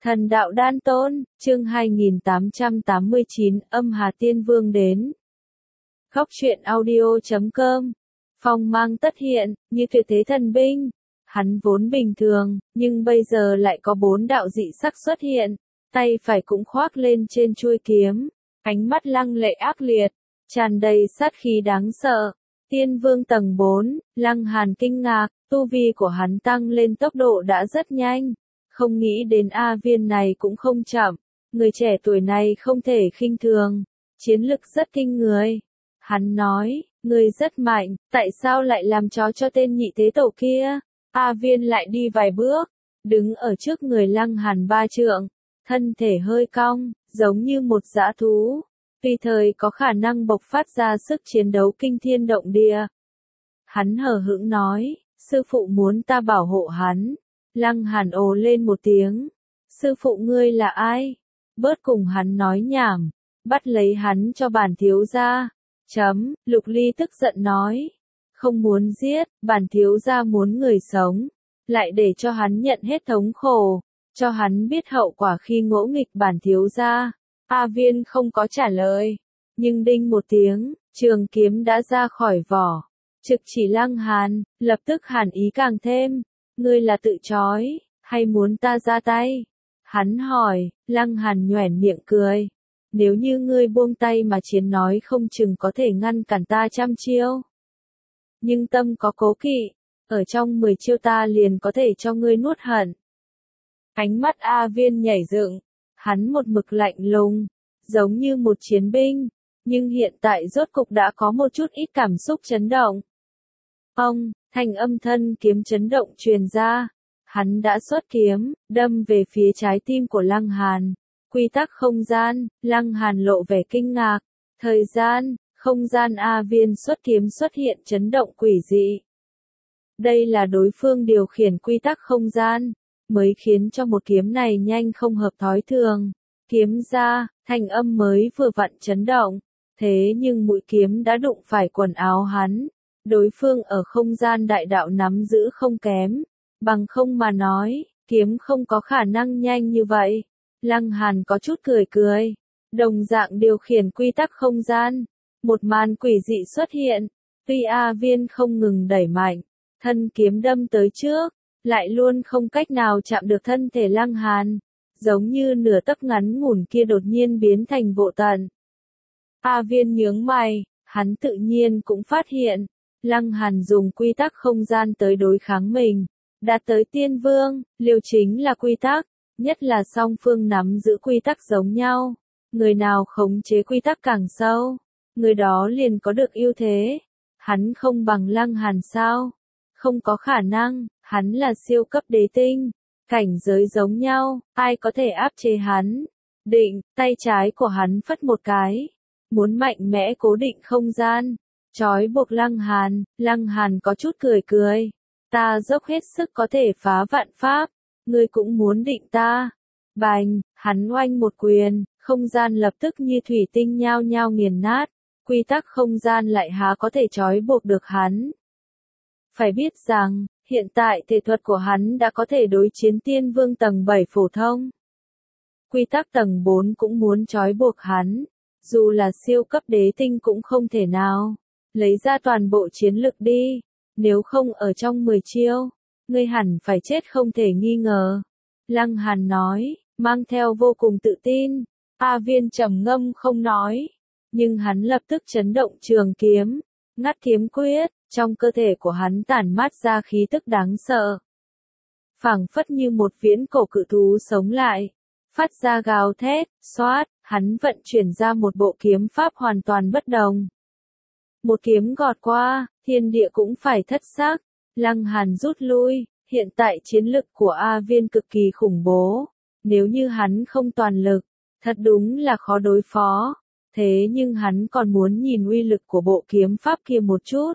Thần đạo đan tôn, chương 2889, âm Hà Tiên Vương đến. Khóc chuyện audio.com. Phong mang tất hiện, như tuyệt thế thần binh. Hắn vốn bình thường, nhưng bây giờ lại có 4 đạo dị sắc xuất hiện. Tay phải cũng khoác lên trên chuôi kiếm. Ánh mắt lăng lệ ác liệt, tràn đầy sát khí đáng sợ. Tiên Vương tầng 4, Lăng Hàn kinh ngạc, tu vi của hắn tăng lên tốc độ đã rất nhanh. Không nghĩ đến A Viên này cũng không chậm, người trẻ tuổi này không thể khinh thường, chiến lực rất kinh người. Hắn nói, người rất mạnh, tại sao lại làm chó cho tên nhị thế tổ kia? A Viên lại đi vài bước, đứng ở trước người Lăng Hàn 3 trượng, thân thể hơi cong, giống như một dã thú, tùy thời có khả năng bộc phát ra sức chiến đấu kinh thiên động địa. Hắn hờ hững nói, sư phụ muốn ta bảo hộ hắn. Lăng Hàn ồ lên một tiếng. Sư phụ ngươi là ai? Bớt cùng hắn nói nhảm. Bắt lấy hắn cho bản thiếu gia. Lục Ly tức giận nói. Không muốn giết, bản thiếu gia muốn người sống. Lại để cho hắn nhận hết thống khổ. Cho hắn biết hậu quả khi ngỗ nghịch bản thiếu gia. A Viên không có trả lời. Nhưng đinh một tiếng, trường kiếm đã ra khỏi vỏ. Trực chỉ Lăng Hàn, lập tức hàn ý càng thêm. Ngươi là tự chói, hay muốn ta ra tay? Hắn hỏi, Lăng Hàn nhoẻn miệng cười. Nếu như ngươi buông tay mà chiến nói không chừng có thể ngăn cản ta 100 chiêu. Nhưng tâm có cố kỵ, ở trong 10 chiêu ta liền có thể cho ngươi nuốt hận. Ánh mắt A Viên nhảy dựng, hắn một mực lạnh lùng, giống như một chiến binh, nhưng hiện tại rốt cục đã có một chút ít cảm xúc chấn động. Thanh âm thân kiếm chấn động truyền ra. Hắn đã xuất kiếm, đâm về phía trái tim của Lăng Hàn. Quy tắc không gian, Lăng Hàn lộ vẻ kinh ngạc. Thời gian, không gian A Viên xuất kiếm xuất hiện chấn động quỷ dị. Đây là đối phương điều khiển quy tắc không gian, mới khiến cho một kiếm này nhanh không hợp thói thường. Kiếm ra, thanh âm mới vừa vặn chấn động. Thế nhưng mũi kiếm đã đụng phải quần áo hắn. Đối phương ở không gian đại đạo nắm giữ không kém, bằng không mà nói, kiếm không có khả năng nhanh như vậy. Lăng Hàn có chút cười cười, đồng dạng điều khiển quy tắc không gian, một màn quỷ dị xuất hiện, tuy A Viên không ngừng đẩy mạnh, thân kiếm đâm tới trước, lại luôn không cách nào chạm được thân thể Lăng Hàn, giống như nửa tấc ngắn ngủn kia đột nhiên biến thành vô tận. A Viên nhướng mày, hắn tự nhiên cũng phát hiện. Lăng Hàn dùng quy tắc không gian tới đối kháng mình, đạt tới tiên vương, liều chính là quy tắc, nhất là song phương nắm giữ quy tắc giống nhau, người nào khống chế quy tắc càng sâu, người đó liền có được ưu thế. Hắn không bằng Lăng Hàn sao? Không có khả năng, hắn là siêu cấp đế tinh, cảnh giới giống nhau, ai có thể áp chế hắn? Định, tay trái của hắn phất một cái, muốn mạnh mẽ cố định không gian. Chói buộc Lăng Hàn có chút cười cười. Ta dốc hết sức có thể phá vạn pháp, ngươi cũng muốn định ta. Bành, hắn oanh một quyền, không gian lập tức như thủy tinh nhao nhao nghiền nát, quy tắc không gian lại há có thể chói buộc được hắn. Phải biết rằng, hiện tại thể thuật của hắn đã có thể đối chiến tiên vương tầng 7 phổ thông. Quy tắc tầng 4 cũng muốn chói buộc hắn, dù là siêu cấp đế tinh cũng không thể nào. Lấy ra toàn bộ chiến lực đi, nếu không ở trong 10 chiêu, ngươi hẳn phải chết không thể nghi ngờ. Lăng Hàn nói, mang theo vô cùng tự tin. A Viên trầm ngâm không nói, nhưng hắn lập tức chấn động trường kiếm, ngắt kiếm quyết, trong cơ thể của hắn tản mát ra khí tức đáng sợ. Phảng phất như một viễn cổ cự thú sống lại, phát ra gào thét, xoát, hắn vận chuyển ra một bộ kiếm pháp hoàn toàn bất đồng. Một kiếm gọt qua, thiên địa cũng phải thất sắc. Lăng Hàn rút lui, hiện tại chiến lực của A Viên cực kỳ khủng bố. Nếu như hắn không toàn lực, thật đúng là khó đối phó. Thế nhưng hắn còn muốn nhìn uy lực của bộ kiếm pháp kia một chút.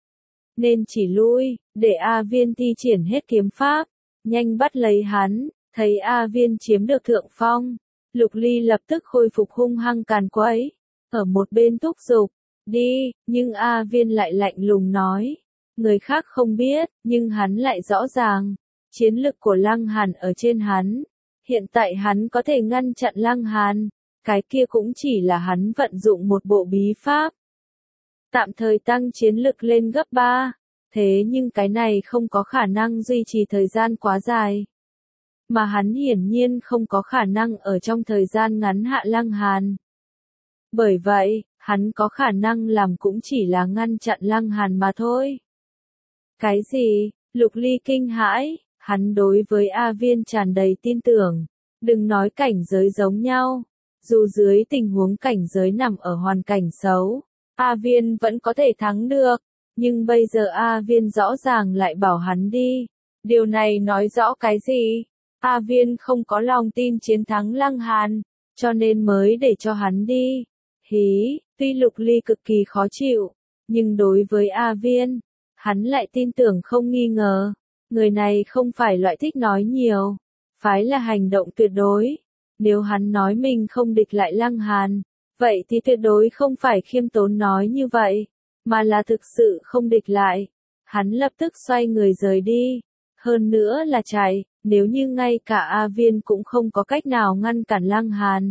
Nên chỉ lui, để A Viên thi triển hết kiếm pháp. Nhanh bắt lấy hắn, thấy A Viên chiếm được thượng phong. Lục Ly lập tức khôi phục hung hăng càn quấy. Ở một bên thúc giục. Đi, nhưng A Viên lại lạnh lùng nói. Người khác không biết, nhưng hắn lại rõ ràng. Chiến lực của Lăng Hàn ở trên hắn. Hiện tại hắn có thể ngăn chặn Lăng Hàn, cái kia cũng chỉ là hắn vận dụng một bộ bí pháp. Tạm thời tăng chiến lực lên gấp 3, thế nhưng cái này không có khả năng duy trì thời gian quá dài. Mà hắn hiển nhiên không có khả năng ở trong thời gian ngắn hạ Lăng Hàn. Bởi vậy, hắn có khả năng làm cũng chỉ là ngăn chặn Lăng Hàn mà thôi. Cái gì? Lục Ly kinh hãi, hắn đối với A Viên tràn đầy tin tưởng. Đừng nói cảnh giới giống nhau, dù dưới tình huống cảnh giới nằm ở hoàn cảnh xấu, A Viên vẫn có thể thắng được, nhưng bây giờ A Viên rõ ràng lại bảo hắn đi. Điều này nói rõ cái gì? A Viên không có lòng tin chiến thắng Lăng Hàn, cho nên mới để cho hắn đi. Hí, tuy Lục Ly cực kỳ khó chịu, nhưng đối với A Viên, hắn lại tin tưởng không nghi ngờ. Người này không phải loại thích nói nhiều, phái là hành động tuyệt đối. Nếu hắn nói mình không địch lại Lăng Hàn, vậy thì tuyệt đối không phải khiêm tốn nói như vậy, mà là thực sự không địch lại. Hắn lập tức xoay người rời đi. Hơn nữa là chạy, nếu như ngay cả A Viên cũng không có cách nào ngăn cản Lăng Hàn.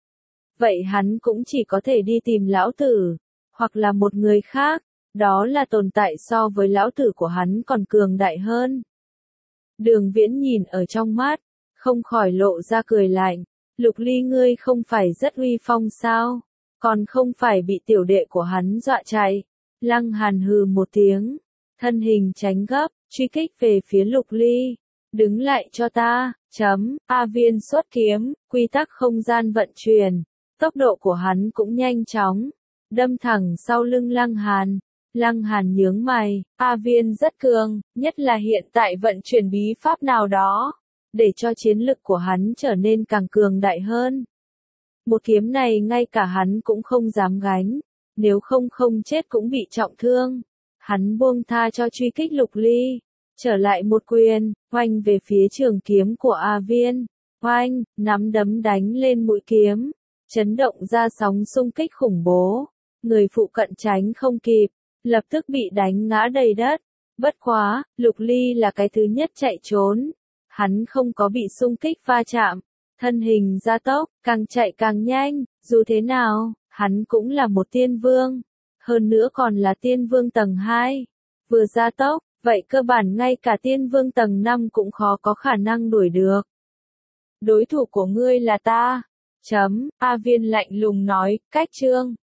Vậy hắn cũng chỉ có thể đi tìm lão tử, hoặc là một người khác, đó là tồn tại so với lão tử của hắn còn cường đại hơn. Đường Viễn nhìn ở trong mắt, không khỏi lộ ra cười lạnh. Lục Ly ngươi không phải rất uy phong sao, còn không phải bị tiểu đệ của hắn dọa chạy. Lăng Hàn hừ một tiếng, thân hình tránh gấp, truy kích về phía Lục Ly. Đứng lại cho ta, A Viên xuất kiếm, quy tắc không gian vận chuyển, tốc độ của hắn cũng nhanh chóng, đâm thẳng sau lưng Lăng Hàn. Lăng Hàn nhướng mày, A Viên rất cường, nhất là hiện tại vận chuyển bí pháp nào đó, để cho chiến lực của hắn trở nên càng cường đại hơn. Một kiếm này ngay cả hắn cũng không dám gánh, nếu không chết cũng bị trọng thương. Hắn buông tha cho truy kích Lục Ly, trở lại một quyền, oanh về phía trường kiếm của A Viên. Oanh, nắm đấm đánh lên mũi kiếm, chấn động ra sóng xung kích khủng bố. Người phụ cận tránh không kịp, lập tức bị đánh ngã đầy đất. Bất quá, Lục Ly là cái thứ nhất chạy trốn. Hắn không có bị xung kích va chạm, thân hình gia tốc, càng chạy càng nhanh. Dù thế nào, hắn cũng là một tiên vương, hơn nữa còn là tiên vương tầng 2. Vừa gia tốc, vậy cơ bản ngay cả tiên vương tầng 5 cũng khó có khả năng đuổi được. Đối thủ của ngươi là ta. A Viên lạnh lùng nói, cách chương.